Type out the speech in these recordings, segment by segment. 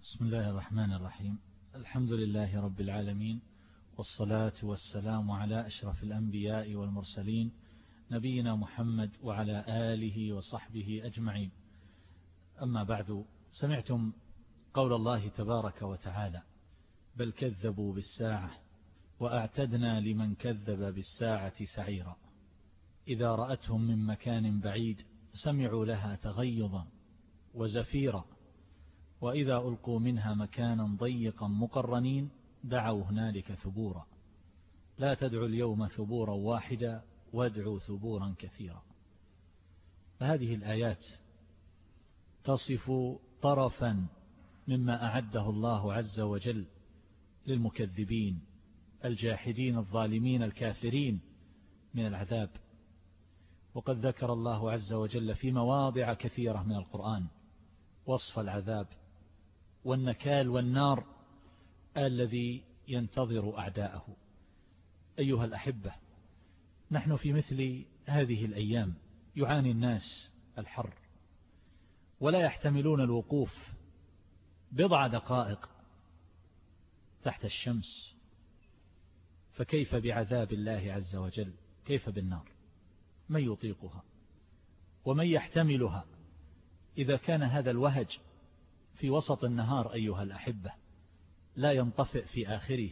بسم الله الرحمن الرحيم. الحمد لله رب العالمين، والصلاة والسلام على أشرف الأنبياء والمرسلين نبينا محمد وعلى آله وصحبه أجمعين. أما بعد، سمعتم قول الله تبارك وتعالى: بل كذبوا بالساعة وأعتدنا لمن كذب بالساعة سعيرا. إذا رأتهم من مكان بعيد سمعوا لها تغيظا وزفيرا، وإذا ألقوا منها مكانا ضيقا مقرنين دعوا هنالك ثبورا. لا تدعوا اليوم ثبورا واحدا وادعوا ثبورا كثيرا. فهذه الآيات تصف طرفا مما أعده الله عز وجل للمكذبين الجاحدين الظالمين الكافرين من العذاب. وقد ذكر الله عز وجل في مواضع كثيرة من القرآن وصف العذاب والنكال والنار الذي ينتظر أعداءه. أيها الأحبة، نحن في مثل هذه الأيام يعاني الناس الحر ولا يحتملون الوقوف بضع دقائق تحت الشمس، فكيف بعذاب الله عز وجل؟ كيف بالنار؟ من يطيقها ومن يحتملها إذا كان هذا الوهج في وسط النهار أيها الأحبة لا ينطفئ في آخره،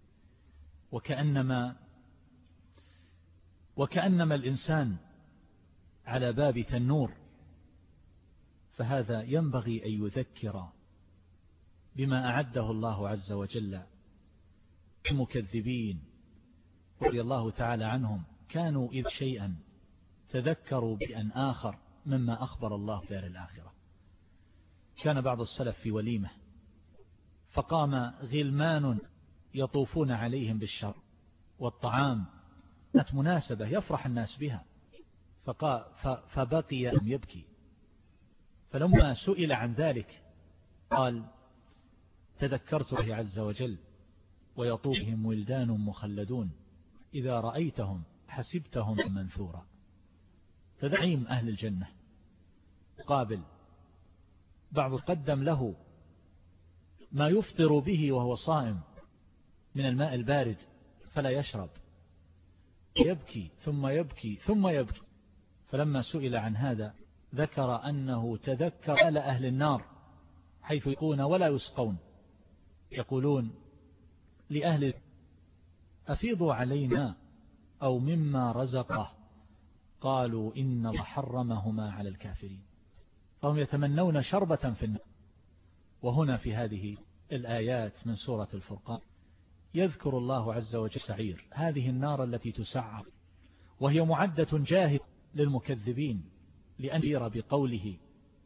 وكأنما الإنسان على باب تنور. فهذا ينبغي أن يذكر بما أعده الله عز وجل المكذبين رضي الله تعالى عنهم. كانوا إذ شيئا تذكروا بأن آخر مما أخبر الله في دار الآخرة. كان بعض السلف في وليمة فقام غلمان يطوفون عليهم بالشر والطعام، كانت مناسبة يفرح الناس بها، فبقي يبكي. فلما سئل عن ذلك قال: تذكرت الله عز وجل ويطوفهم ولدان مخلدون إذا رأيتهم حسبتهم منثورا. فدعيم أهل الجنة قابل بعض قدم له ما يفطر به وهو صائم من الماء البارد فلا يشرب، يبكي ثم يبكي ثم يبكي. فلما سئل عن هذا ذكر أنه تذكر آل أهل النار حيث يقون ولا يسقون، يقولون لأهل: أفيضوا علينا أو مما رزقه، قالوا إن الله حرمهما على الكافرين. فهم يتمنون شربة في النار. وهنا في هذه الآيات من سورة الفرقان يذكر الله عز وجل سعير، هذه النار التي تسعر وهي معدة جاهزة للمكذبين، لأن يرى بقوله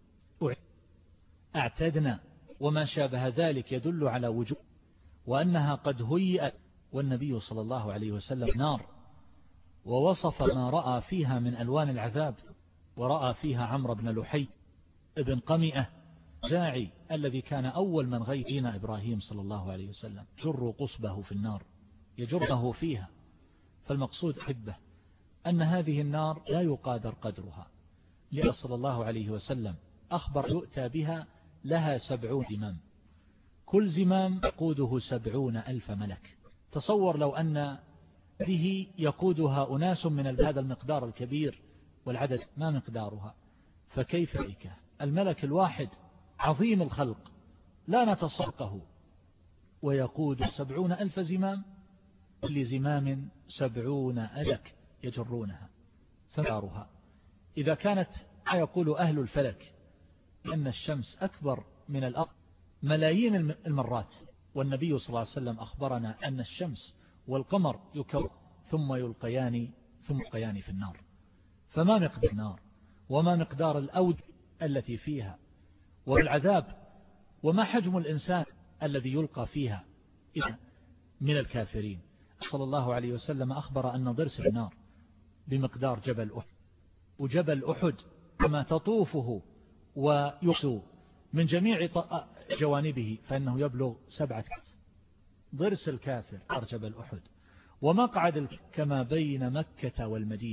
أعتدنا وما شابه ذلك يدل على وجود وأنها قد هيئت. والنبي صلى الله عليه وسلم نار ووصف ما رأى فيها من ألوان العذاب، ورأى فيها عمرو بن لحي ابن قمئة جاعي الذي كان أول من غيّن إبراهيم صلى الله عليه وسلم، جر قصبه في النار يجره فيها. فالمقصود أحبه أن هذه النار لا يقادر قدرها، لأن صلى الله عليه وسلم أخبر يؤتى بها لها 70 زمام، كل زمام يقوده 70,000 ملك. تصور لو أن به يقودها أناس من هذا المقدار الكبير والعدد ما مقدارها، فكيف بك الملك الواحد عظيم الخلق لا نتصدقه ويقود 70,000 زمام، كل زمام 70 ألك يجرونها. فمقدارها إذا كانت ما يقول أهل الفلك أن الشمس أكبر من الأرض ملايين المرات، والنبي صلى الله عليه وسلم أخبرنا أن الشمس والقمر يكون ثم يلقيان في النار. فما مقدار النار وما مقدار الأود التي فيها والعذاب، وما حجم الإنسان الذي يلقى فيها من الكافرين. صلى الله عليه وسلم أخبر أن ضرس النار بمقدار جبل أحد، وجبل أحد كما تطوفه ويسو من جميع جوانبه فإنه يبلغ 7 ضرس الكافر جبل أحد. ومقعد كما بين مكة والمدينة،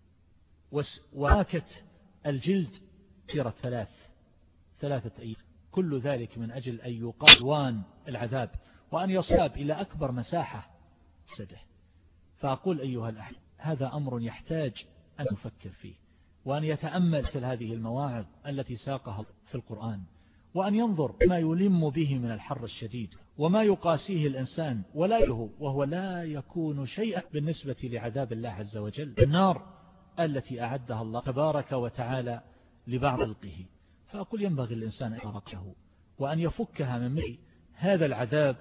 وماكة الجلد سيرة 3 أيام كل ذلك من أجل أن يقاوم العذاب وأن يصاب إلى أكبر مساحة سده. فأقول أيها الأحبة هذا أمر يحتاج أن نفكر فيه وأن يتأمل في هذه المواعظ التي ساقها في القرآن وأن ينظر ما يلم به من الحر الشديد وما يقاسيه الإنسان وهو لا يكون شيئا بالنسبة لعذاب الله عز وجل، النار التي أعدها الله تبارك وتعالى لبعض خلقه. فأقول ينبغي الإنسان أن يرقه وأن يفكها من هذا العذاب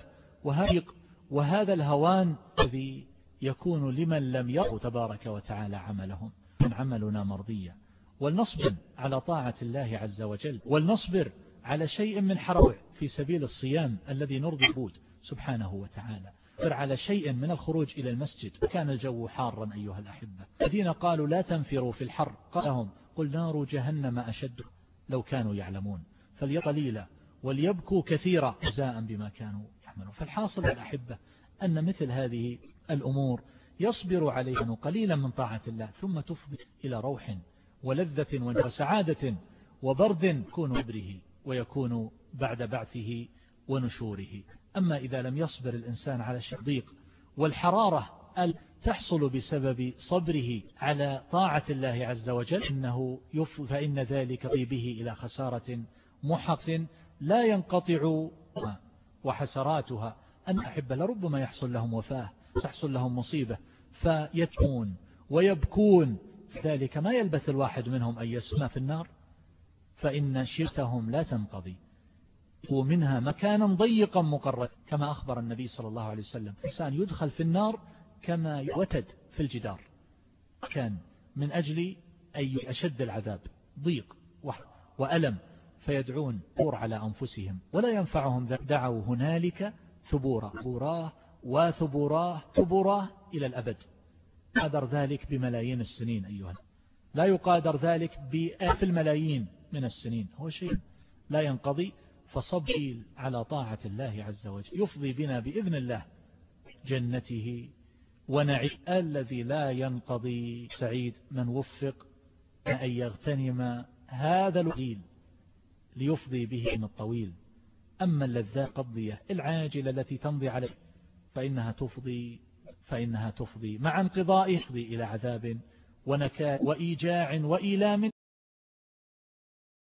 وهذا الهوان الذي يكون لمن لم يروا تبارك وتعالى عملهم. من عملنا مرضية، ولنصبر على طاعة الله عز وجل، ولنصبر على شيء من حرام في سبيل الصيام الذي نرضي بود سبحانه وتعالى، نصبر على شيء من الخروج إلى المسجد كان الجو حارا أيها الأحبة. الذين قالوا لا تنفروا في الحر قال لهم قل نار جهنم أشد لو كانوا يعلمون فليقليلا وليبكوا كثيرا جزاء بما كانوا يعملون. فالحاصل الأحبة أن مثل هذه الأمور يصبر عليها قليلا من طاعة الله ثم تفضي إلى روح ولذة وسعادة وبرد يكون عبره ويكون بعد بعثه ونشوره. أما إذا لم يصبر الإنسان على الضيق والحرارة تحصل بسبب صبره على طاعة الله عز وجل فإن ذلك به إلى خسارة محق لا ينقطع وحسراتها أن أحب لربما يحصل لهم وفاة تحصل لهم مصيبة فيتمون ويبكون ذلك ما يلبث الواحد منهم أن يسمى في النار فإن شرتهم لا تنقضي ومنها مكانا ضيقا مقرد كما أخبر النبي صلى الله عليه وسلم إنسان يدخل في النار كما يوتد في الجدار كان من أجل أي أشد العذاب ضيق وألم فيدعون ثبور على أنفسهم ولا ينفعهم دعوا هنالك ثبوراه وثبوراه إلى الأبد. قادر ذلك بملايين السنين أيها، لا يقادر ذلك بآلاف الملايين من السنين، هو شيء لا ينقضي. فصبر على طاعة الله عز وجل يفضي بنا بإذن الله جنته ونعيم الذي لا ينقضي. سعيد من وفق أن يغتنم هذا الوقيل ليفضي به من الطويل. أما اللذات قضية العاجلة التي تمضي عليه فإنها تفضي مع انقضائه إلى عذاب ونكال وإيجاع وإيلام